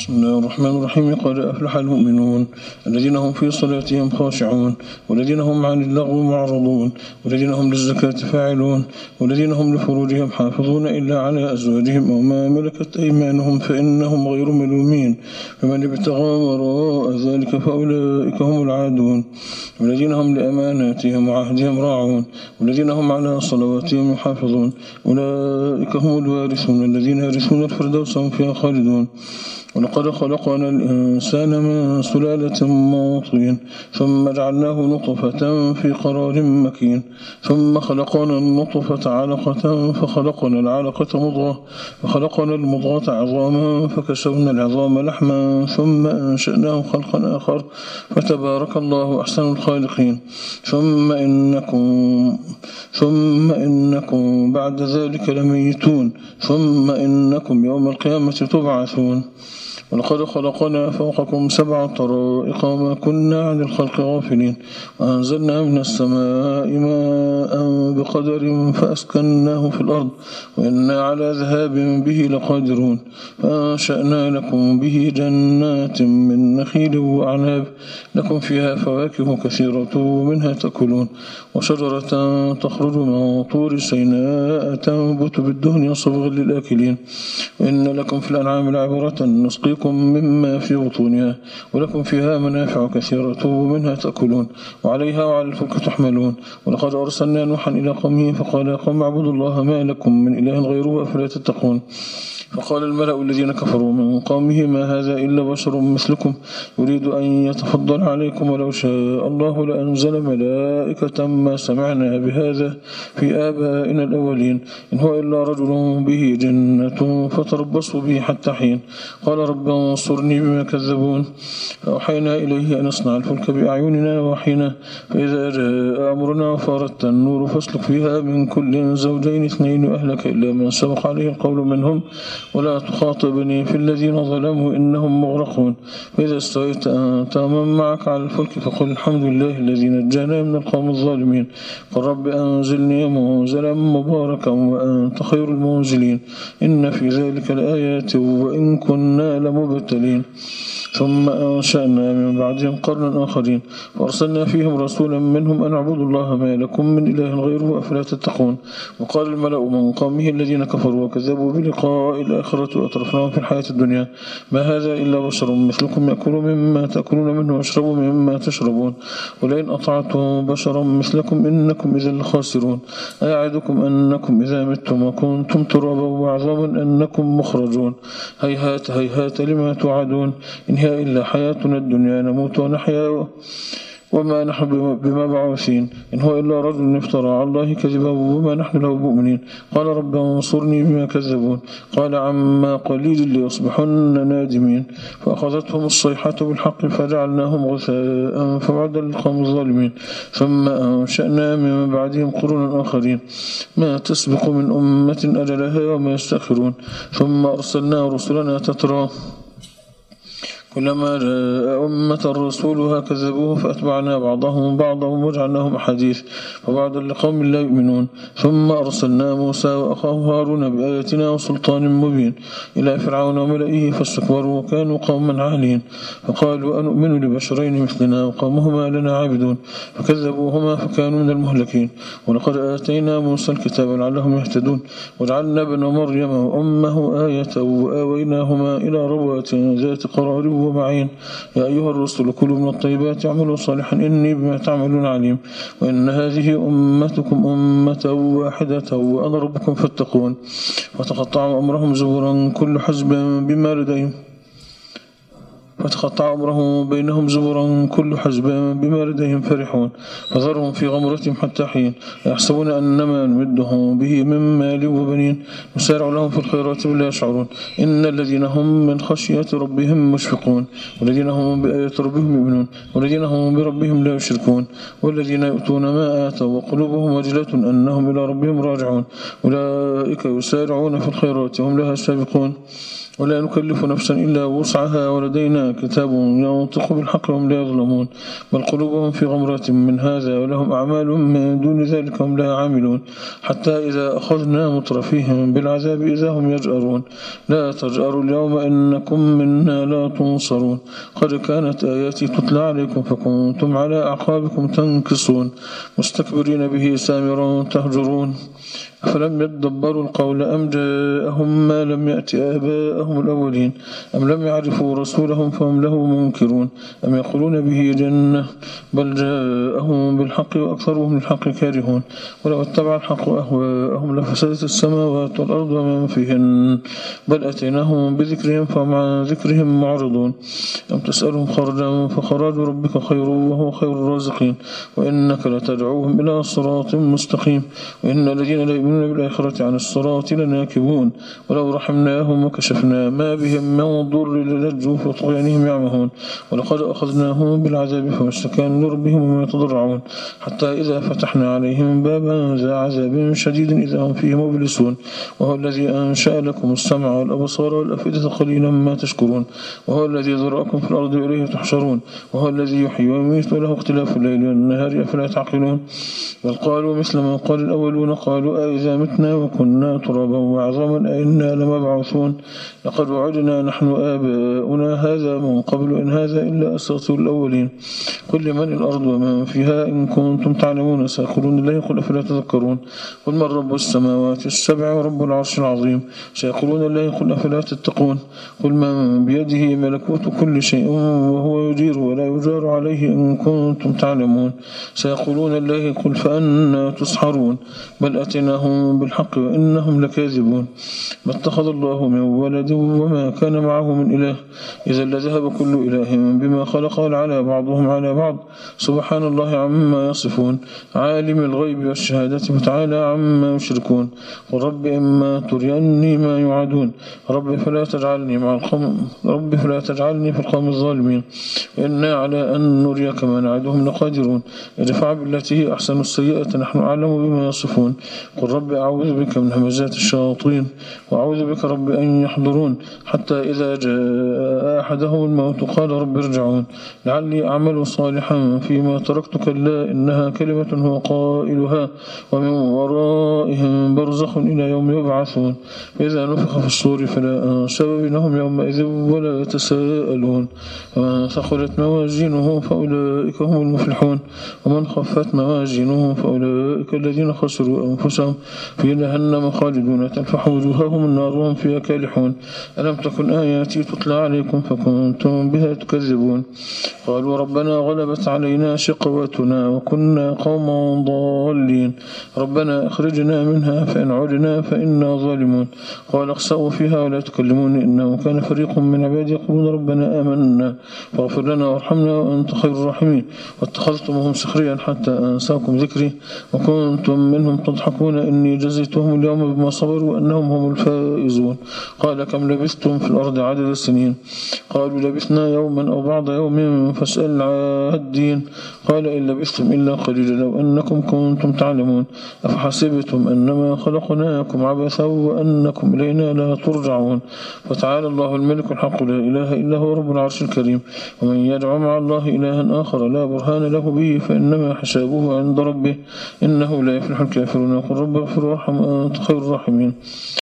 بسم الله الرحمن الرحيم. قد أفلح المؤمنون الذين هم في صلاتهم خاشعون والذين هم عن اللغو معرضون والذين هم للزكاة فاعلون والذين هم لفروجهم حافظون إلا على أزواجهم أو ما ملكت أيمانهم فإنهم غير ملومين، فمن ابتغى وراء ذلك فأولئك هم العادون، والذين هم لأماناتهم وعهدهم راعون والذين هم على صلواتهم يحافظون أولئك هم الوارثون الذين يرثون الفردوس هم فيها خالدون. ولقد خلقنا الإنسان من سلالة من طين ثم جعلناه نطفة في قرار مكين ثم خلقنا النطفة علقة فخلقنا العلقة مضغة فخلقنا المضغة عظاما فكسونا العظام لحما ثم أنشأناه خلقا آخر فتبارك الله أحسن الخالقين. ثم إنكم بعد ذلك لميتون ثم إنكم يوم القيامة تبعثون. ولقد خلقنا فوقكم 7 طرائق وما كنا عن الخلق غافلين، وأنزلنا من السماء ماء بقدر فأسكناه في الأرض وإنا على ذهاب به لقادرون، فأنشأنا لكم به جنات من نخيل وأعناب لكم فيها فواكه كثيرة ومنها تأكلون، وشجرة تخرج من طور سيناء تنبت بالدهن صبغا للآكلين، وإن لكم في الأنعام لعبرة نسقيكم مما في بطونها ولكم فيها منافع كثيرة ومنها تأكلون وعليها وعلى الفلك تحملون. ولقد أرسلنا نوحا إلى قومه فقال يا قوم اعبدوا الله ما لكم من إله غيره أفلا تتقون. فقال الملأ الذين كفروا من قومه ما هذا إلا بشر مثلكم يريد أن يتفضل عليكم ولو شاء الله لأنزل ملائكة ما سمعنا بهذا في آبائنا الأولين إن هو إلا رجل به جنة فتربصوا به حتى حين. قال رب انصرني بما كذبون. فأوحينا إليه أن اصنع الفلك بأعيننا وحينا فإذا جاء أمرنا وفارت النور فاسلك فيها من كل زوجين 2 وأهلك إلا من سبق عليه القول منهم ولا تخاطبني في الذين ظلموا إنهم مغرقون. فإذا استويت أنت ومن معك على الفلك فقل الحمد لله الذي نجانا من القوم الظالمين. قل رب أنزلني منزلا مباركا وأنت خير المنزلين إن في ذلك الآيات وإن كنا لمبتلين. ثم أنشأنا من بعدهم قرنا آخرين فأرسلنا فيهم رسولا منهم أن اعبدوا الله ما لكم من إله غيره أفلا تتقون. وقال الملأ من قومه الذين كفروا وكذبوا بلقاء الآخرة وأترفناهم في الحياة الدنيا ما هذا إلا بشر مثلكم يأكل مما تأكلون منه ويشرب مما تشربون ولئن أطعتم بشرا مثلكم إنكم إذا لخاسرون. أيعدكم أنكم إذا متم وكنتم ترابا وعظاما أنكم مخرجون. هيهات هيهات لما توعدون إن هي إلا حياتنا الدنيا نموت ونحيا وما نحن بمبعوثين إن هو إلا رجل افترى على الله كذبا وما نحن له مؤمنين. قال رب انصرني بما كذبون. قال عما قليل ليصبحن نادمين. فأخذتهم الصيحة بالحق فجعلناهم غثاء فبعد القوم الظالمين. ثم أنشأنا من بعدهم قرونا آخرين ما تسبق من أمة أجلها وما يستأخرون. ثم أرسلنا رسلنا تترى كلما جاء أمة رسولها كذبوه فأتبعنا بعضهم بعضا وجعلناهم أحاديث فبعدا لقوم لا يؤمنون. ثم أرسلنا موسى وأخاه هارون بآياتنا وسلطان مبين إلى فرعون وملئه فاستكبروا وكانوا قوما عالين فقالوا أنؤمن لبشرين مثلنا وقومهما لنا عابدون فكذبوهما فكانوا من المهلكين. ولقد آتينا موسى الكتاب لعلهم يهتدون وجعلنا ابن مريم وأمه آية وآويناهما إلى ربوة ذات قرار ومعين. يا أيها الرسل كلوا من الطيبات اعملوا صالحا إني بما تعملون عليم. وإن هذه أمتكم أمة واحدة وأنا ربكم فاتقون. فتقطعوا أمرهم زبرا كل حزب بما لديهم بينهم زبرا كل حزب بما لديهم فرحون. فذرهم في غمرتهم حتى حين يحسبون أنما نمدهم به من مال وبنين نسارع لهم في الخيرات ولا يشعرون. إن الذين هم من خشية ربهم مشفقون والذين هم بآيات ربهم يؤمنون والذين هم بربهم لا يشركون والذين يؤتون ما آتوا وقلوبهم وجلة أنهم إلى ربهم راجعون أولئك يسارعون في الخيرات وهم لها سابقون. ولا نكلف نفسا إلا وسعها ولدينا كتاب ينطق بالحق وهم لا يظلمون بل قلوبهم في غمرة من هذا ولهم أعمال من دون ذلك هم لا عاملون حتى إذا أخذنا مترفيهم بالعذاب إذا هم يجأرون لا تجأروا اليوم إنكم منا لا تنصرون قد كانت آياتي تتلى عليكم فكنتم على أعقابكم تنكصون مستكبرين به سامرا تهجرون أفلم يدبروا القول أم جاءهم ما لم يأت آباءهم الأولين أم لم يعرفوا رسولهم فهم له منكرون أم يقولون به جنة بل جاءهم بالحق وأكثرهم للحق كارهون ولو اتبع الحق أهواءهم لفسدت السماوات والأرض ومن فيهن بل أتيناهم بذكرهم فهم عن ذكرهم معرضون أم تسألهم خرجا فخراج ربك خير وهو خير الرازقين وإنك لتدعوهم إلى صراط مستقيم وإن الذين لا يؤمنون بالآخرة عن الصراط لناكبون ولو رحمناهم وكشفنا ما بهم من ضر للجوا في طغيانهم يعمهون ولقد أخذناهم بالعذاب فما استكانوا لربهم وما يتضرعون حتى إذا فتحنا عليهم بابا ذا عذاب شديد إذا هم فيه مبلسون وهو الذي أنشأ لكم السمع والأبصار والأفئدة قليلا ما تشكرون وهو الذي ذرأكم في الأرض وإليه تحشرون وهو الذي يحيي ويميت وله اختلاف الليل والنهار أفلا تعقلون بل قالوا مثل ما قال الأولون قالوا أئذا متنا وكنا ترابا وعظاما أئنا لمبعوثون لقد وعدنا نحن آباؤنا هذا من قبل إن هذا إلا أساطير الأولين قل لمن الأرض ومن فيها إن كنتم تعلمون سيقولون الله قل أفلا تذكرون قل من رب السماوات السبع ورب العرش العظيم سيقولون الله قل أفلا تتقون قل من بيده ملكوت كل شيء وهو يجير ولا يجار عليه إن كنتم تعلمون سيقولون الله قل فأنا تسحرون بل أتيناهم بالحق وإنهم لكاذبون ما اتخذ الله من ولد وما كان معه من إله إذا لذهب كل إله بما خلق على بعضهم على بعض سبحان الله عما يصفون عالم الغيب والشهادة فتعالى عما يشركون قل رب إما تريني ما يوعدون رب فلا تجعلني في القوم الظالمين وإنا على أن نريك ما نعدهم لقادرون ادفع بالتي هي أحسن السيئة نحن أعلم بما يصفون قل رب أعوذ بك من همزات الشياطين وأعوذ بك رب أن يحضرون حتى إذا جاء أحدهم الموت قال رب ارجعون لعلي أعمل صالحا فيما تركت كلا إنها كلمة هو قائلها ومن ورائهم برزخ إلى يوم يبعثون فإذا نفخ في الصور فلا أنساب بينهم يومئذ ولا يتساءلون ومن ثقلت موازينه فأولئك هم المفلحون ومن خفت موازينه فأولئك الذين خسروا أنفسهم في جهنم خالدون تلفح وجوههم النار وهم فيها كالحون ألم تكن آياتي تتلى عليكم فكنتم بها تكذبون قالوا ربنا غلبت علينا شقوتنا وكنا قوما ضالين ربنا أخرجنا منها فإن عدنا فإنا ظالمون قال اخسأوا فيها ولا تكلمون إنه كان فريق من عبادي يقولون ربنا آمنا فاغفر لنا وارحمنا وأنت خير الراحمين واتخذتموهم سخريا حتى أنساكم ذكري وكنتم منهم تضحكون إني جزيتهم اليوم بما صبروا أنهم هم الفائزون قال كم لبثتم في الأرض عدد السنين قالوا لبثنا يوما أو بعض يوم فاسأل العادين قال إن لبثتم إلا قليلا لو أنكم كنتم تعلمون أفحسبتم أنما خلقناكم عبثا وأنكم إلينا لا ترجعون فتعالى الله الملك الحق لا إله إلا هو رب العرش الكريم ومن يدعو مع الله إلها آخر لا برهان له به فإنما حسابه عند ربه إنه لا يفلح الكافرون وقل رب اغفر وارحم أنت خير الراحمين